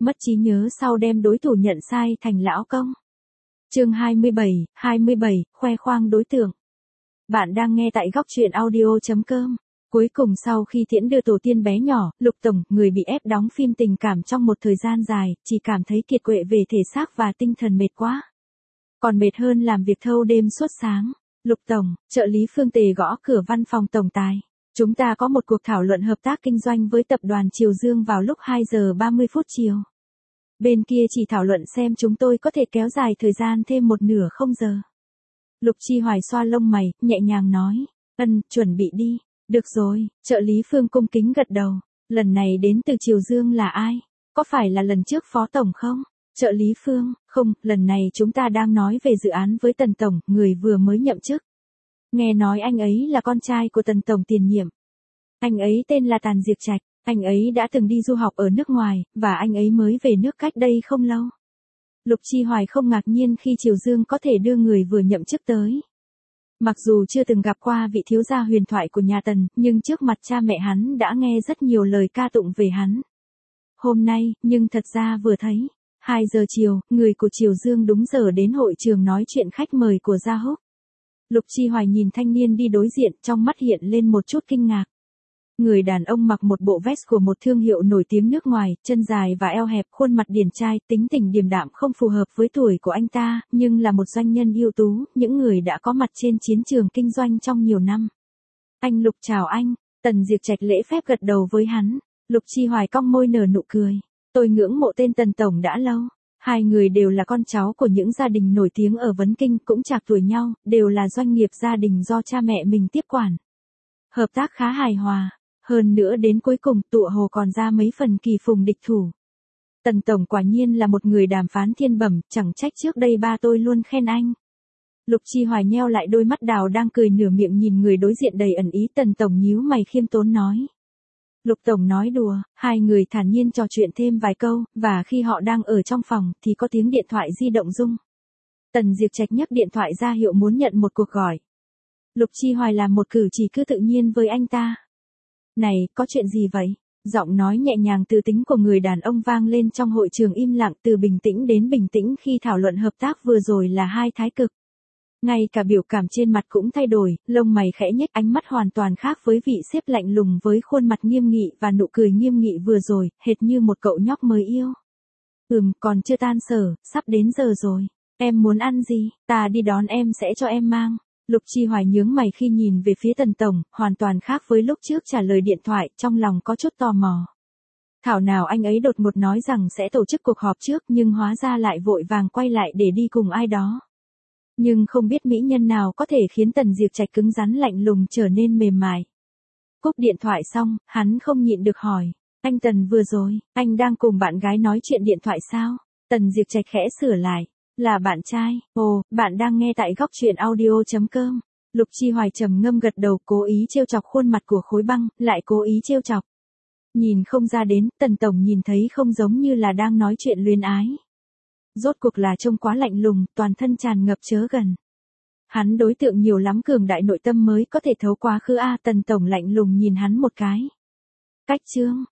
mất trí nhớ sau đem đối thủ nhận sai thành lão công. Chương 27, khoe khoang đối tượng. Bạn đang nghe tại góc truyện audio.com. Cuối cùng sau khi tiễn đưa tổ tiên bé nhỏ, Lục Tổng, người bị ép đóng phim tình cảm trong một thời gian dài, chỉ cảm thấy kiệt quệ về thể xác và tinh thần mệt quá. Còn mệt hơn làm việc thâu đêm suốt sáng. Lục Tổng, trợ lý Phương Tề gõ cửa văn phòng tổng tài. Chúng ta có một cuộc thảo luận hợp tác kinh doanh với tập đoàn Triều Dương vào lúc 2 giờ 30 phút chiều. Bên kia chỉ thảo luận xem chúng tôi có thể kéo dài thời gian thêm một nửa không giờ. Lục Chi Hoài xoa lông mày, nhẹ nhàng nói. Chuẩn bị đi. Được rồi, trợ lý Phương cung kính gật đầu. Lần này đến từ Triều Dương là ai? Có phải là lần trước Phó Tổng không? Trợ lý Phương, không, lần này chúng ta đang nói về dự án với Tần Tổng, người vừa mới nhậm chức. Nghe nói anh ấy là con trai của Tần Tổng tiền nhiệm. Anh ấy tên là Tàn Diệp Trạch, anh ấy đã từng đi du học ở nước ngoài, và anh ấy mới về nước cách đây không lâu. Lục Chi Hoài không ngạc nhiên khi Triều Dương có thể đưa người vừa nhậm chức tới. Mặc dù chưa từng gặp qua vị thiếu gia huyền thoại của nhà Tần, nhưng trước mặt cha mẹ hắn đã nghe rất nhiều lời ca tụng về hắn. Hôm nay, nhưng thật ra vừa thấy, 2 giờ chiều, người của Triều Dương đúng giờ đến hội trường nói chuyện khách mời của Gia Húc. Lục Chi Hoài nhìn thanh niên đi đối diện, trong mắt hiện lên một chút kinh ngạc. Người đàn ông mặc một bộ vest của một thương hiệu nổi tiếng nước ngoài, chân dài và eo hẹp, khuôn mặt điển trai, tính tình điềm đạm không phù hợp với tuổi của anh ta, nhưng là một doanh nhân ưu tú, những người đã có mặt trên chiến trường kinh doanh trong nhiều năm. Anh Lục chào anh. Tần Diệp Trạch lễ phép gật đầu với hắn. Lục Chi Hoài cong môi nở nụ cười. Tôi ngưỡng mộ tên Tần Tổng đã lâu. Hai người đều là con cháu của những gia đình nổi tiếng ở Vấn Kinh, cũng chạc tuổi nhau, đều là doanh nghiệp gia đình do cha mẹ mình tiếp quản. Hợp tác khá hài hòa. Hơn nữa đến cuối cùng tựa hồ còn ra mấy phần kỳ phùng địch thủ. Tần Tổng quả nhiên là một người đàm phán thiên bẩm, chẳng trách trước đây ba tôi luôn khen anh. Lục Chi Hoài nheo lại đôi mắt đào đang cười nửa miệng nhìn người đối diện đầy ẩn ý. Tần Tổng nhíu mày khiêm tốn nói. Lục Tổng nói đùa, hai người thản nhiên trò chuyện thêm vài câu, và khi họ đang ở trong phòng thì có tiếng điện thoại di động rung. Tần Diệp Trạch nhấc điện thoại ra hiệu muốn nhận một cuộc gọi. Lục Chi Hoài làm một cử chỉ cứ tự nhiên với anh ta. Này, có chuyện gì vậy? Giọng nói nhẹ nhàng từ tính của người đàn ông vang lên trong hội trường im lặng, từ bình tĩnh đến bình tĩnh khi thảo luận hợp tác vừa rồi là hai thái cực. Ngay cả biểu cảm trên mặt cũng thay đổi, lông mày khẽ nhếch, ánh mắt hoàn toàn khác với vị sếp lạnh lùng với khuôn mặt nghiêm nghị và nụ cười nghiêm nghị vừa rồi, hệt như một cậu nhóc mới yêu. Còn chưa tan sở, sắp đến giờ rồi. Em muốn ăn gì, ta đi đón em sẽ cho em mang. Lục Chi Hoài nhướng mày khi nhìn về phía Tần Tổng, hoàn toàn khác với lúc trước trả lời điện thoại, trong lòng có chút tò mò. Thảo nào anh ấy đột ngột nói rằng sẽ tổ chức cuộc họp trước, nhưng hóa ra lại vội vàng quay lại để đi cùng ai đó. Nhưng không biết mỹ nhân nào có thể khiến Tần Diệp Trạch cứng rắn lạnh lùng trở nên mềm mại. Cúp điện thoại xong, hắn không nhịn được hỏi. Anh Tần vừa rồi, anh đang cùng bạn gái nói chuyện điện thoại sao? Tần Diệp Trạch khẽ sửa lại. Là bạn trai. Ồ, bạn đang nghe tại góc truyện audio.com. Lục Chi Hoài trầm ngâm gật đầu, cố ý trêu chọc khuôn mặt của Khối Băng, lại cố ý trêu chọc. Nhìn không ra đến, Tần Tổng nhìn thấy không giống như là đang nói chuyện luyến ái. Rốt cuộc là trông quá lạnh lùng, toàn thân tràn ngập chớ gần. Hắn đối tượng nhiều lắm, cường đại nội tâm mới có thể thấu quá khứ a. Tần Tổng lạnh lùng nhìn hắn một cái. Cách chương,